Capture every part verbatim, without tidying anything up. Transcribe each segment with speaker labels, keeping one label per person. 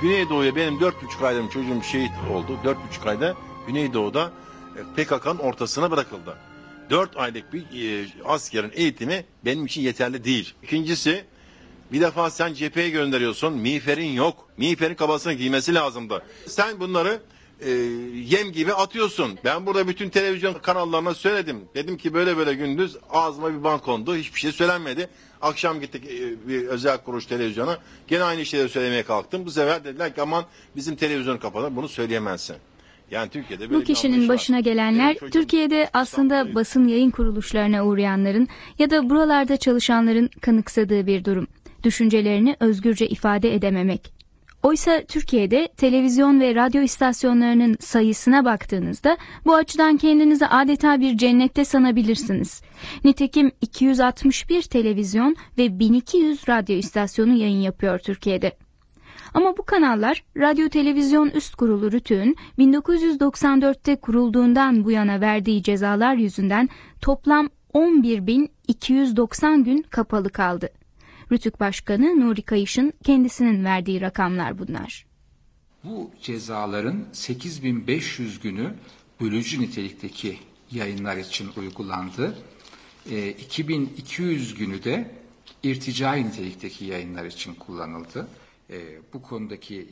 Speaker 1: Güneydoğu'ya benim dört buçuk ayda çocuğum şehit oldu. Dört buçuk ayda Güneydoğu'da P K K'nın ortasına bırakıldı. Dört aylık bir e, askerin eğitimi benim için yeterli değil. İkincisi, bir defa sen cepheye gönderiyorsun, miğferin yok. Miğferin kabasını giymesi lazımdı. Sen bunları e, yem gibi atıyorsun. Ben burada bütün televizyon kanallarına söyledim. Dedim ki böyle böyle gündüz ağzıma bir bant kondu. Hiçbir şey söylenmedi. Akşam gittik e, bir özel kuruluş televizyona. Gene aynı şeyleri söylemeye kalktım. Bu sefer dediler ki aman bizim televizyonu kapatalım, bunu söyleyemezsin. Yani Türkiye'de böyle
Speaker 2: bu kişinin başına
Speaker 1: var.
Speaker 2: gelenler Türkiye'de aslında basın yayın kuruluşlarına uğrayanların ya da buralarda çalışanların kanıksadığı bir durum. Düşüncelerini özgürce ifade edememek. Oysa Türkiye'de televizyon ve radyo istasyonlarının sayısına baktığınızda bu açıdan kendinizi adeta bir cennette sanabilirsiniz. Nitekim iki yüz altmış bir televizyon ve bin iki yüz radyo istasyonu yayın yapıyor Türkiye'de. Ama bu kanallar Radyo Televizyon Üst Kurulu RTÜK'ün bin dokuz yüz doksan dörtte kurulduğundan bu yana verdiği cezalar yüzünden toplam on bir bin iki yüz doksan gün kapalı kaldı. RTÜK Başkanı Nuri Kayış'ın kendisinin verdiği rakamlar bunlar.
Speaker 3: Bu cezaların sekiz bin beş yüz günü bölücü nitelikteki yayınlar için uygulandı. E, iki bin iki yüz günü de irticai nitelikteki yayınlar için kullanıldı. E, bu konudaki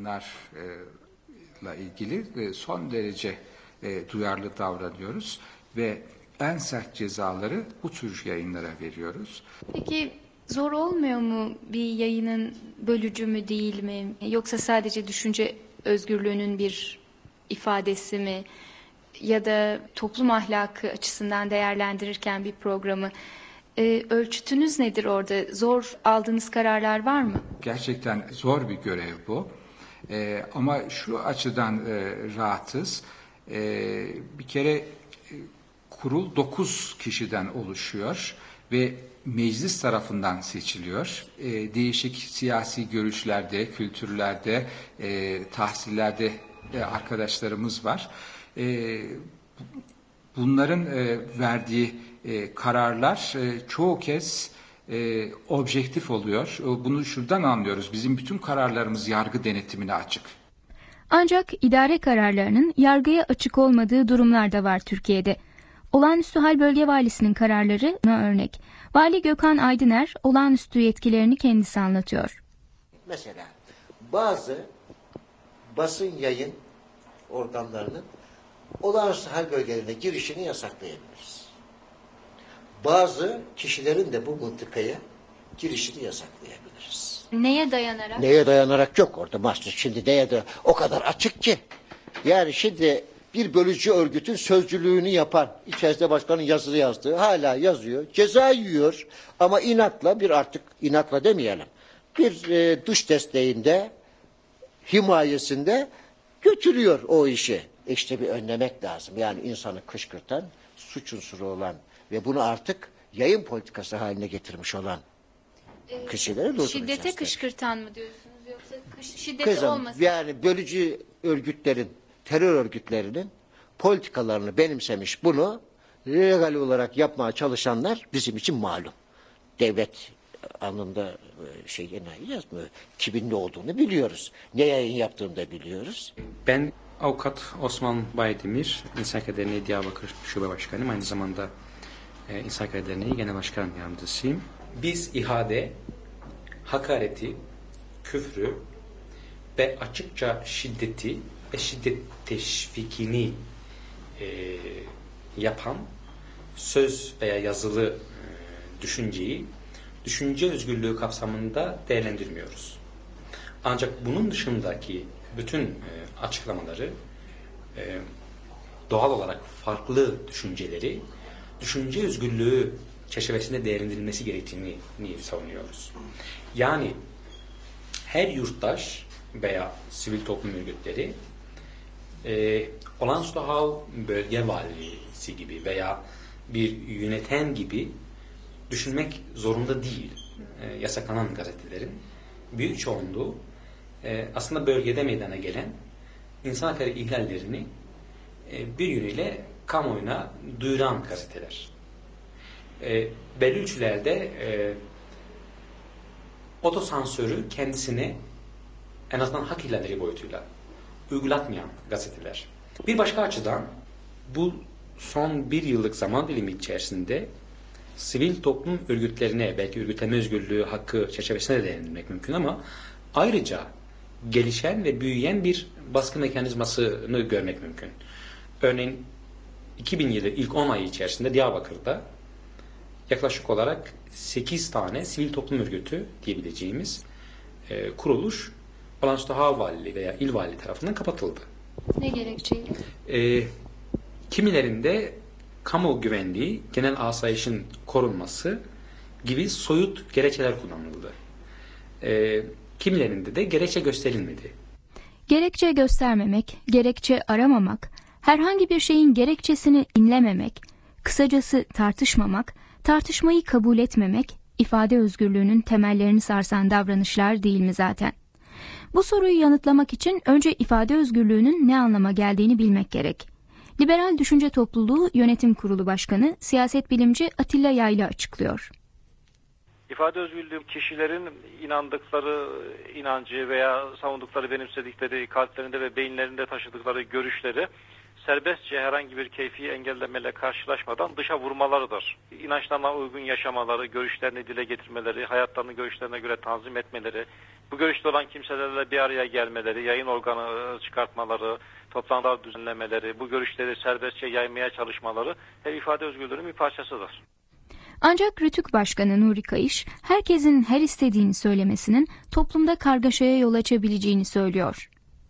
Speaker 3: yayınlarla ilgili e, son derece e, duyarlı davranıyoruz ve en sert cezaları bu tür yayınlara veriyoruz.
Speaker 2: Peki zor olmuyor mu bir yayının bölücü mü değil mi? Yoksa sadece düşünce özgürlüğünün bir ifadesi mi? Ya da toplum ahlakı açısından değerlendirirken bir programı e, ölçütünüz nedir orada? Zor aldığınız kararlar var mı?
Speaker 3: Gerçekten zor bir görev bu. E, ama şu açıdan e, rahatız. E, bir kere e, kurul dokuz kişiden oluşuyor ve meclis tarafından seçiliyor. E, değişik siyasi görüşlerde, kültürlerde, e, tahsillerde e, arkadaşlarımız var. E, bunların e, verdiği e, kararlar e, çoğu kez e, objektif oluyor. Bunu şuradan anlıyoruz. Bizim bütün kararlarımız yargı denetimine açık.
Speaker 2: Ancak idare kararlarının yargıya açık olmadığı durumlar da var Türkiye'de. Olağanüstü hal bölge valisinin kararlarına örnek. Vali Gökhan Aydıner olağanüstü yetkilerini kendisi anlatıyor.
Speaker 4: Mesela bazı basın yayın organlarının olağanüstü hal bölgelerine girişini yasaklayabiliriz. Bazı kişilerin de bu mıntıkaya girişini yasaklayabiliriz.
Speaker 2: Neye dayanarak?
Speaker 4: Neye dayanarak yok orada master. Şimdi neye de o kadar açık ki. Yani şimdi bir bölücü örgütün sözcülüğünü yapan, içerisinde başkanın yazılı yazdığı hala yazıyor. Ceza yiyor ama inatla bir artık inatla demeyelim. Bir e, dış desteğinde, himayesinde götürüyor o işi. İşte bir önlemek lazım. Yani insanı kışkırtan, suç unsuru olan ve bunu artık yayın politikası haline getirmiş olan
Speaker 2: Ee,
Speaker 4: kişileri durduracağız.
Speaker 2: Şiddete kışkırtan mı diyorsunuz yoksa kış, şiddet
Speaker 4: Kızım,
Speaker 2: olmasın?
Speaker 4: yani bölücü örgütlerin, terör örgütlerinin politikalarını benimsemiş, bunu legal olarak yapmaya çalışanlar bizim için malum. Devlet anında şey enayi yazmıyor. Kimin ne olduğunu biliyoruz. Ne yayın yaptığını da biliyoruz.
Speaker 5: Ben avukat Osman Baydemir, İnsan Hakları Derneği Diyarbakır Şube Başkanıyım. Aynı zamanda e, İnsan Hakları Derneği Genel Başkan Yardımcısıyım. Biz ihade, hakareti, küfrü ve açıkça şiddeti ve şiddet teşvikini e, yapan söz veya yazılı e, düşünceyi düşünce özgürlüğü kapsamında değerlendirmiyoruz. Ancak bunun dışındaki bütün e, açıklamaları e, doğal olarak farklı düşünceleri düşünce özgürlüğü çerçevesinde değerlendirilmesi gerektiğini savunuyoruz. Yani her yurttaş veya sivil toplum örgütleri e, olağanüstü hal bölge valisi gibi veya bir yöneten gibi düşünmek zorunda değil. E, yasaklanan gazetelerin büyük çoğunluğu e, aslında bölgede meydana gelen insan hakları ihlallerini e, bir yönüyle kamuoyuna duyuran gazeteler. E, belli ölçülerde e, otosansörü kendisine en azından hak ihlalleri boyutuyla uygulatmayan gazeteler. Bir başka açıdan bu son bir yıllık zaman dilimi içerisinde sivil toplum örgütlerine, belki örgütleme özgürlüğü hakkı çerçevesine de değinmek mümkün ama ayrıca gelişen ve büyüyen bir baskı mekanizmasını görmek mümkün. Örneğin iki bin yılı ilk on ayı içerisinde Diyarbakır'da yaklaşık olarak sekiz tane sivil toplum örgütü diyebileceğimiz e, kuruluş Balancı'da Hal Valiliği veya İl Valiliği tarafından kapatıldı.
Speaker 2: Ne gerekçeyle?
Speaker 5: E, kimilerinde kamu güvenliği, genel asayişin korunması gibi soyut gerekçeler kullanıldı. E, kimilerinde de gerekçe gösterilmedi.
Speaker 2: Gerekçe göstermemek, gerekçe aramamak, herhangi bir şeyin gerekçesini dinlememek, kısacası tartışmamak, tartışmayı kabul etmemek, ifade özgürlüğünün temellerini sarsan davranışlar değil mi zaten? Bu soruyu yanıtlamak için önce ifade özgürlüğünün ne anlama geldiğini bilmek gerek. Liberal Düşünce Topluluğu Yönetim Kurulu Başkanı, siyaset bilimci Atilla Yayla açıklıyor.
Speaker 6: İfade özgürlüğü kişilerin inandıkları inancı veya savundukları, benimsedikleri, kalplerinde ve beyinlerinde taşıdıkları görüşleri serbestçe herhangi bir keyfi engellemeyle karşılaşmadan dışa vurmalarıdır. İnançlarına uygun yaşamaları, görüşlerini dile getirmeleri, hayatlarını görüşlerine göre tanzim etmeleri, bu görüşte olan kimselerle bir araya gelmeleri, yayın organı çıkartmaları, toplantılar düzenlemeleri, bu görüşleri serbestçe yaymaya çalışmaları hep ifade özgürlüğünün bir parçasıdır.
Speaker 2: Ancak Rütük Başkanı Nuri Kayış, herkesin her istediğini söylemesinin toplumda kargaşaya yol açabileceğini söylüyor.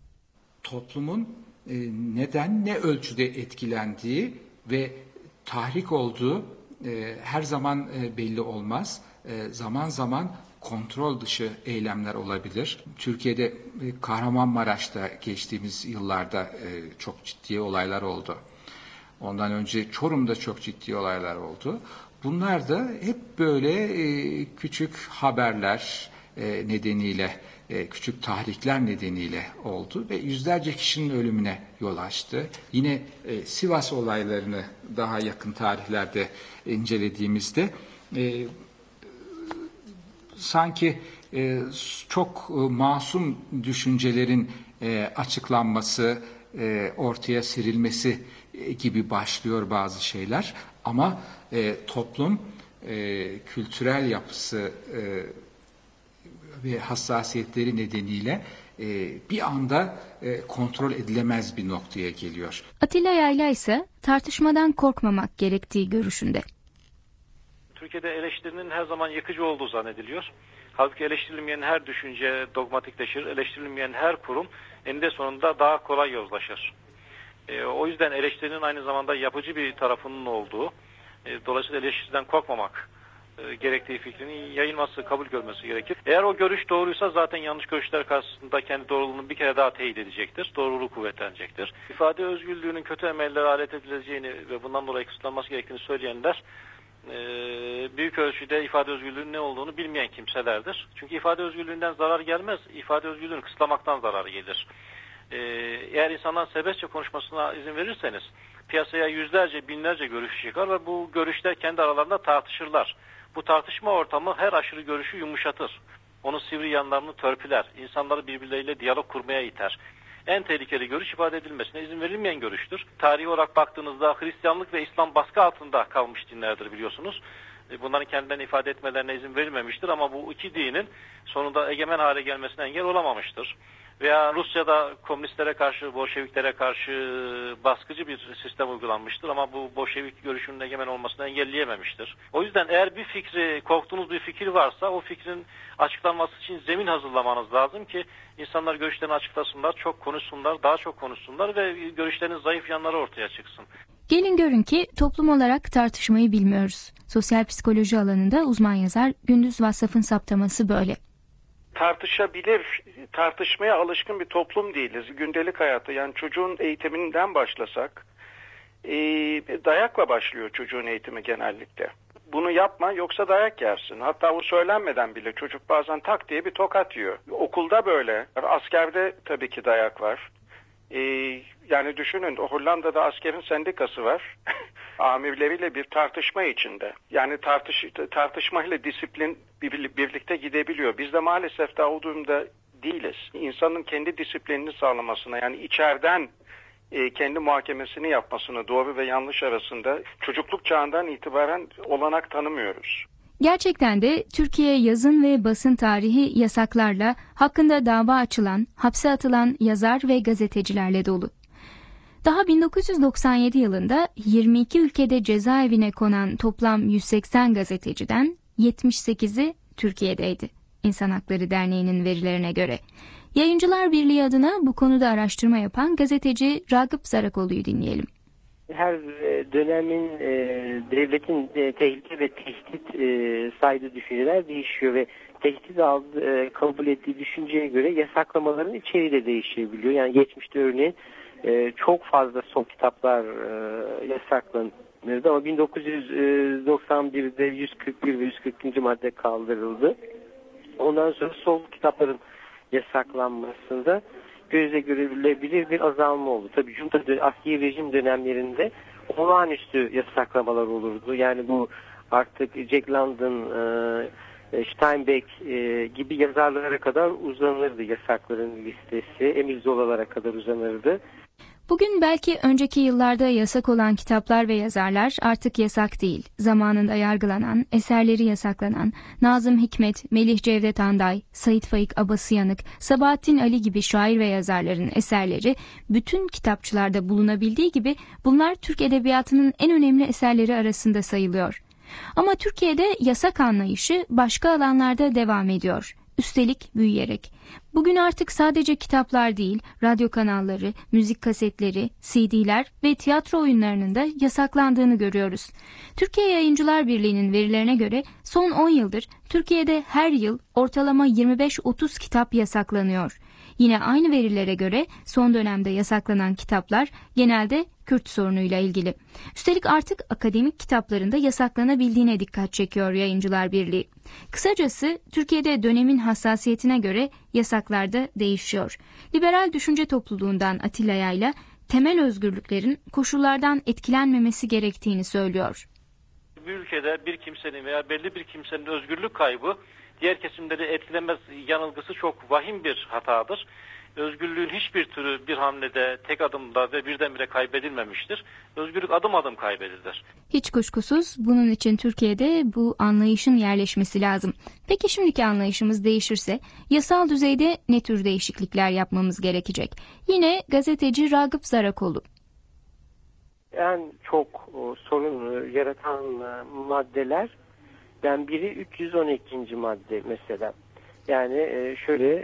Speaker 3: Toplumun e, neden, ne ölçüde etkilendiği ve tahrik olduğu e, her zaman e, belli olmaz. E, zaman zaman kontrol dışı eylemler olabilir. Türkiye'de e, Kahramanmaraş'ta geçtiğimiz yıllarda e, çok ciddi olaylar oldu. Ondan önce Çorum'da çok ciddi olaylar oldu. Bunlar da hep böyle e, küçük haberler e, nedeniyle, e, küçük tahrikler nedeniyle oldu ve yüzlerce kişinin ölümüne yol açtı. Yine e, Sivas olaylarını daha yakın tarihlerde incelediğimizde e, sanki e, çok e, masum düşüncelerin e, açıklanması, e, ortaya serilmesi e, gibi başlıyor bazı şeyler. Ama e, toplum e, kültürel yapısı e, ve hassasiyetleri nedeniyle e, bir anda e, kontrol edilemez bir noktaya geliyor.
Speaker 2: Atilla Yayla ise tartışmadan korkmamak gerektiği görüşünde.
Speaker 6: Türkiye'de eleştirinin her zaman yıkıcı olduğu zannediliyor. Halbuki eleştirilmeyen her düşünce dogmatikleşir, eleştirilmeyen her kurum eninde sonunda daha kolay yozlaşır. E, o yüzden eleştirinin aynı zamanda yapıcı bir tarafının olduğu, e, dolayısıyla eleştiriden korkmamak e, gerektiği fikrinin yayılması, kabul görmesi gerekir. Eğer o görüş doğruysa zaten yanlış görüşler karşısında kendi doğruluğunu bir kere daha teyit edecektir, doğruluğu kuvvetlenecektir. İfade özgürlüğünün kötü emellere alet edileceğini ve bundan dolayı kısıtlanması gerektiğini söyleyenler, büyük ölçüde ifade özgürlüğünün ne olduğunu bilmeyen kimselerdir. Çünkü ifade özgürlüğünden zarar gelmez, ifade özgürlüğünü kısıtlamaktan zarar gelir. Eğer insanların serbestçe konuşmasına izin verirseniz, piyasaya yüzlerce, binlerce görüş çıkar ve bu görüşler kendi aralarında tartışırlar. Bu tartışma ortamı her aşırı görüşü yumuşatır. Onun sivri yanlarını törpüler, insanları birbirleriyle diyalog kurmaya iter. En tehlikeli görüş ifade edilmesine izin verilmeyen görüştür. Tarihi olarak baktığınızda Hristiyanlık ve İslam baskı altında kalmış dinlerdir biliyorsunuz. Bunların kendilerini ifade etmelerine izin verilmemiştir ama bu iki dinin sonunda egemen hale gelmesine engel olamamıştır. Veya Rusya'da komünistlere karşı, Bolşeviklere karşı baskıcı bir sistem uygulanmıştır ama bu Bolşevik görüşünün egemen olmasını engelleyememiştir. O yüzden eğer bir fikri, korktuğunuz bir fikir varsa o fikrin açıklanması için zemin hazırlamanız lazım ki insanlar görüşlerini açıklasınlar, çok konuşsunlar, daha çok konuşsunlar ve görüşlerinin zayıf yanları ortaya çıksın.
Speaker 2: Gelin görün ki toplum olarak tartışmayı bilmiyoruz. Sosyal psikoloji alanında uzman yazar Gündüz Vassaf'ın saptaması böyle.
Speaker 7: Tartışabilir, tartışmaya alışkın bir toplum değiliz. Gündelik hayatta yani çocuğun eğitiminden başlasak, e, dayakla başlıyor çocuğun eğitimi genellikle. Bunu yapma yoksa dayak yersin. Hatta bu söylenmeden bile çocuk bazen tak diye bir tokat yiyor. Okulda böyle, askerde tabii ki dayak var. E, yani düşünün Hollanda'da askerin sendikası var. Amirleriyle bir tartışma içinde. Yani tartış, tartışmayla disiplin birlikte gidebiliyor. Bizde maalesef daha o durumda değiliz. İnsanın kendi disiplinini sağlamasına, yani içeriden e, kendi muhakemesini yapmasını, doğru ve yanlış arasında çocukluk çağından itibaren olanak tanımıyoruz.
Speaker 2: Gerçekten de Türkiye yazın ve basın tarihi yasaklarla, hakkında dava açılan, hapse atılan yazar ve gazetecilerle dolu. Daha bin dokuz yüz doksan yedi yılında yirmi iki ülkede cezaevine konan toplam yüz seksen gazeteciden yetmiş sekizi Türkiye'deydi. İnsan Hakları Derneği'nin verilerine göre. Yayıncılar Birliği adına bu konuda araştırma yapan gazeteci Ragıp Zarakoğlu'yu dinleyelim.
Speaker 8: Her dönemin e, devletin e, tehlike ve tehdit e, saydığı düşünceler değişiyor ve tehdit aldı, e, kabul ettiği düşünceye göre yasaklamaların içeriği de değişebiliyor. Yani geçmişte örneğin e, çok fazla son kitaplar e, yasaklanırdı ama bin dokuz yüz doksan birde yüz kırk bir ve yüz kırk ikinci madde kaldırıldı. Ondan sonra sol kitapların yasaklanmasında gözle görülebilir bir azalma oldu. Tabii junta askeri rejim dönemlerinde olağanüstü yasaklamalar olurdu. Yani bu artık Jack London, e, Steinbeck e, gibi yazarlara kadar uzanırdı yasakların listesi. Emil Zola'lara kadar uzanırdı.
Speaker 2: Bugün belki önceki yıllarda yasak olan kitaplar ve yazarlar artık yasak değil. Zamanında yargılanan, eserleri yasaklanan Nazım Hikmet, Melih Cevdet Anday, Sait Faik Abasıyanık, Sabahattin Ali gibi şair ve yazarların eserleri bütün kitapçılarda bulunabildiği gibi bunlar Türk edebiyatının en önemli eserleri arasında sayılıyor. Ama Türkiye'de yasak anlayışı başka alanlarda devam ediyor. Üstelik büyüyerek. Bugün artık sadece kitaplar değil, radyo kanalları, müzik kasetleri, C D'ler ve tiyatro oyunlarının da yasaklandığını görüyoruz. Türkiye Yayıncılar Birliği'nin verilerine göre son on yıldır Türkiye'de her yıl ortalama yirmi beş otuz kitap yasaklanıyor. Yine aynı verilere göre son dönemde yasaklanan kitaplar genelde Kürt sorunuyla ilgili. Üstelik artık akademik kitaplarında yasaklanabildiğine dikkat çekiyor Yayıncılar Birliği. Kısacası Türkiye'de dönemin hassasiyetine göre yasaklar da değişiyor. Liberal düşünce topluluğundan Atilla Yayla temel özgürlüklerin koşullardan etkilenmemesi gerektiğini söylüyor.
Speaker 6: Bir ülkede bir kimsenin veya belli bir kimsenin özgürlük kaybı diğer kesimleri etkilemez yanılgısı çok vahim bir hatadır. Özgürlüğün hiçbir türü bir hamlede, tek adımda ve birdenbire kaybedilmemiştir. Özgürlük adım adım kaybedilir.
Speaker 2: Hiç kuşkusuz bunun için Türkiye'de bu anlayışın yerleşmesi lazım. Peki şimdiki anlayışımız değişirse yasal düzeyde ne tür değişiklikler yapmamız gerekecek? Yine gazeteci Ragıp Zarakoğlu.
Speaker 8: En çok sorun yaratan maddeler, yani biri üç yüz on ikinci madde mesela. Yani şöyle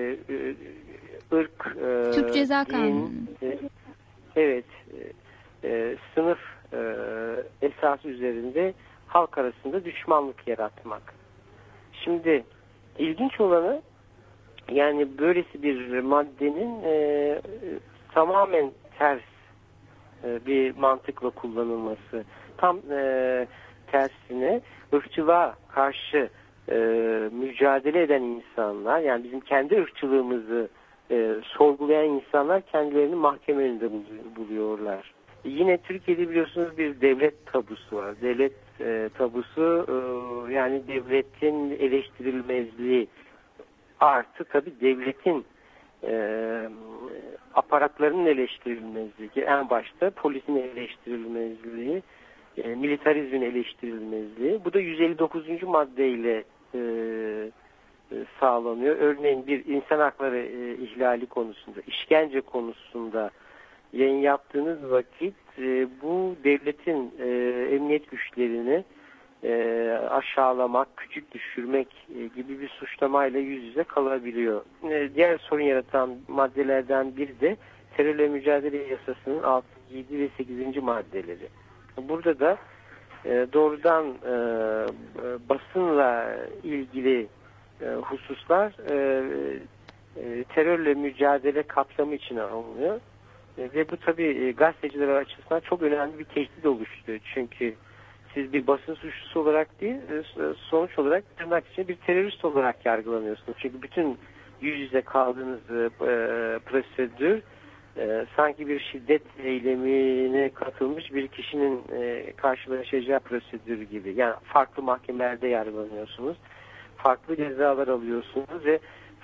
Speaker 8: ırk,
Speaker 2: Türk Ceza
Speaker 8: din,
Speaker 2: Kanunu.
Speaker 8: evet, sınıf esas üzerinde halk arasında düşmanlık yaratmak. Şimdi ilginç olanı, yani böylesi bir maddenin e, tamamen ters e, bir mantıkla kullanılması. Tam e, tersine ırkçılığa karşı e, mücadele eden insanlar, yani bizim kendi ırkçılığımızı e, sorgulayan insanlar kendilerini mahkeme önünde buluyorlar. Yine Türkiye'de biliyorsunuz bir devlet tabusu var. Devlet e, tabusu e, yani devletin eleştirilmezliği artı tabii devletin e, aparatlarının eleştirilmezliği, en başta polisin eleştirilmezliği, e, militarizmin eleştirilmezliği. Bu da yüz elli dokuzuncu maddeyle e, e, sağlanıyor. Örneğin bir insan hakları e, ihlali konusunda, işkence konusunda yayın yaptığınız vakit e, bu devletin e, emniyet güçlerini e, aşağılamak, küçük düşürmek e, gibi bir suçlamayla yüz yüze kalabiliyor. E, diğer sorun yaratan maddelerden biri de terörle mücadele yasasının altı, yedi ve sekizinci maddeleri. Burada da e, doğrudan e, basınla ilgili e, hususlar e, e, terörle mücadele kapsamı içine alınıyor. E, ve bu tabii gazeteciler açısından çok önemli bir tehdit oluşturuyor. Çünkü siz bir basın suçlusu olarak değil, sonuç olarak tırnak içinde bir terörist olarak yargılanıyorsunuz. Çünkü bütün yüz yüze kaldığınız e, prosedür e, sanki bir şiddet eylemine katılmış bir kişinin e, karşılaşacağı prosedür gibi. Yani farklı mahkemelerde yargılanıyorsunuz. Farklı cezalar alıyorsunuz ve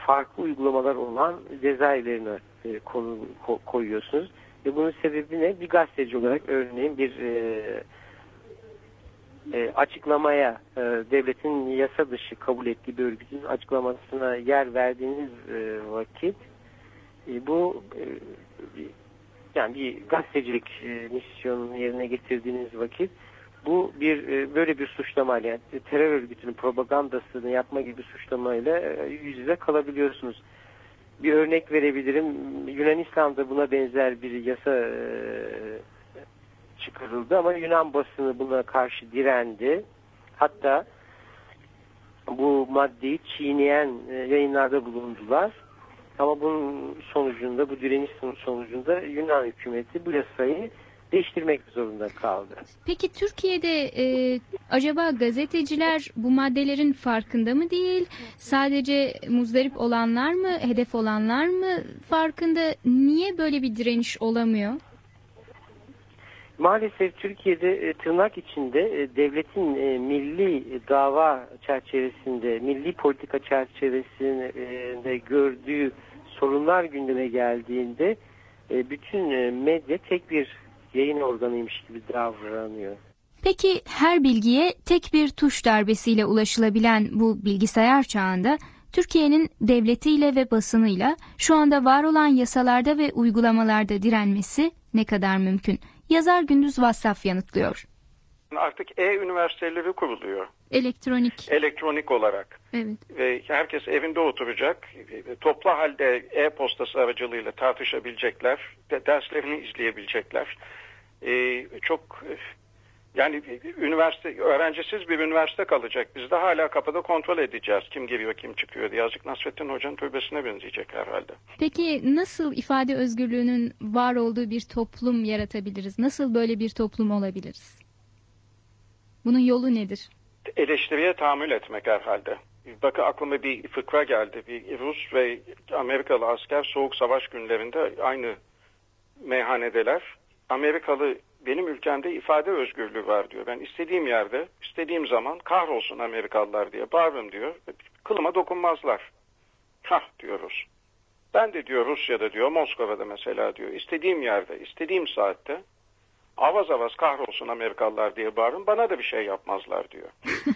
Speaker 8: farklı uygulamalar olan cezaevlerine e, konu ko, koyuyorsunuz. Ve bunun sebebi ne? Bir gazeteci olarak örneğin bir e, e, açıklamaya, e, devletin yasa dışı kabul ettiği bir örgütün açıklamasına yer verdiğiniz e, vakit e, bu e, yani bir gazetecilik e, misyonunu yerine getirdiğiniz vakit bu bir e, böyle bir suçlamayla, yani terör örgütünün propagandasını yapma gibi suçlamayla e, yüz yüze kalabiliyorsunuz. Bir örnek verebilirim. Yunanistan'da buna benzer bir yasa e, çıkarıldı ama Yunan basını buna karşı direndi. Hatta bu maddeyi çiğneyen e, yayınlarda bulundular. Ama bunun sonucunda, bu direniş sonucunda Yunan hükümeti bu yasayı değiştirmek zorunda kaldı.
Speaker 2: Peki Türkiye'de e, acaba gazeteciler bu maddelerin farkında mı değil? Sadece muzdarip olanlar mı, hedef olanlar mı farkında? Niye böyle bir direniş olamıyor?
Speaker 8: Maalesef Türkiye'de e, tırnak içinde e, devletin e, milli dava çerçevesinde, milli politika çerçevesinde gördüğü sorunlar gündeme geldiğinde e, bütün e, medya tek bir yayın organıymış gibi davranıyor.
Speaker 2: Peki her bilgiye tek bir tuş darbesiyle ulaşılabilen bu bilgisayar çağında Türkiye'nin devletiyle ve basınıyla şu anda var olan yasalarda ve uygulamalarda direnmesi ne kadar mümkün? Yazar Gündüz Vassaf yanıtlıyor.
Speaker 7: Artık e-üniversiteleri kuruluyor.
Speaker 2: Elektronik.
Speaker 7: Elektronik olarak.
Speaker 2: Evet.
Speaker 7: Ve herkes evinde oturacak. Toplu halde e-postası aracılığıyla tartışabilecekler. Derslerini izleyebilecekler. Ee, çok yani üniversite öğrencisiz bir üniversite kalacak. Biz de hala kapıda kontrol edeceğiz. Kim giriyor, kim çıkıyor diye. Azıcık Nasrettin Hoca'nın türbesine benzeyecek herhalde.
Speaker 2: Peki nasıl ifade özgürlüğünün var olduğu bir toplum yaratabiliriz? Nasıl böyle bir toplum olabiliriz? Bunun yolu nedir?
Speaker 7: Eleştiriye tahammül etmek herhalde. Bakın aklıma bir fıkra geldi. Bir Rus ve Amerikalı asker soğuk savaş günlerinde aynı meyhanedeler. Amerikalı benim ülkemde ifade özgürlüğü var diyor. Ben istediğim yerde, istediğim zaman kahrolsun Amerikalılar diye bağırırım diyor. Kılıma dokunmazlar. Hah diyoruz. Ben de diyor Rusya'da diyor, Moskova'da mesela diyor, istediğim yerde, istediğim saatte avaz avaz kahrolsun Amerikalılar diye bağırırım. Bana da bir şey yapmazlar diyor.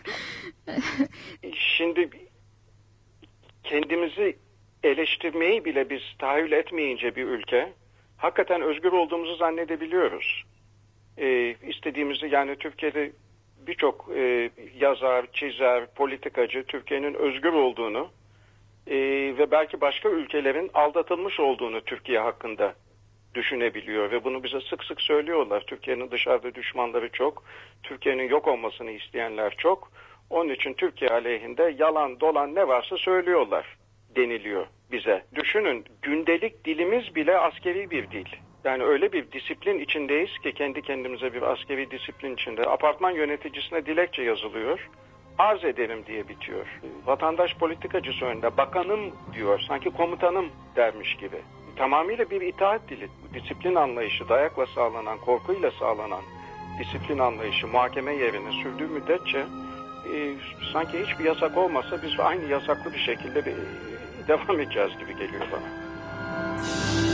Speaker 7: Şimdi kendimizi eleştirmeyi bile biz tahayyül etmeyince bir ülke, hakikaten özgür olduğumuzu zannedebiliyoruz. Ee, istediğimizi yani Türkiye'de birçok e, yazar, çizer, politikacı Türkiye'nin özgür olduğunu e, ve belki başka ülkelerin aldatılmış olduğunu Türkiye hakkında düşünebiliyor ve bunu bize sık sık söylüyorlar. Türkiye'nin dışarıda düşmanları çok, Türkiye'nin yok olmasını isteyenler çok. Onun için Türkiye aleyhinde yalan dolan ne varsa söylüyorlar deniliyor bize. Düşünün, gündelik dilimiz bile askeri bir dil. Yani öyle bir disiplin içindeyiz ki kendi kendimize bir askeri disiplin içinde. Apartman yöneticisine dilekçe yazılıyor. Arz ederim diye bitiyor. Vatandaş politikacısı önünde bakanım diyor. Sanki komutanım dermiş gibi. Tamamıyla bir itaat dili. Disiplin anlayışı dayakla sağlanan, korkuyla sağlanan disiplin anlayışı muhakeme yerine sürdüğü müddetçe e, sanki hiçbir yasak olmasa biz aynı yasaklı bir şekilde bir, e, devam edeceğiz gibi geliyor bana.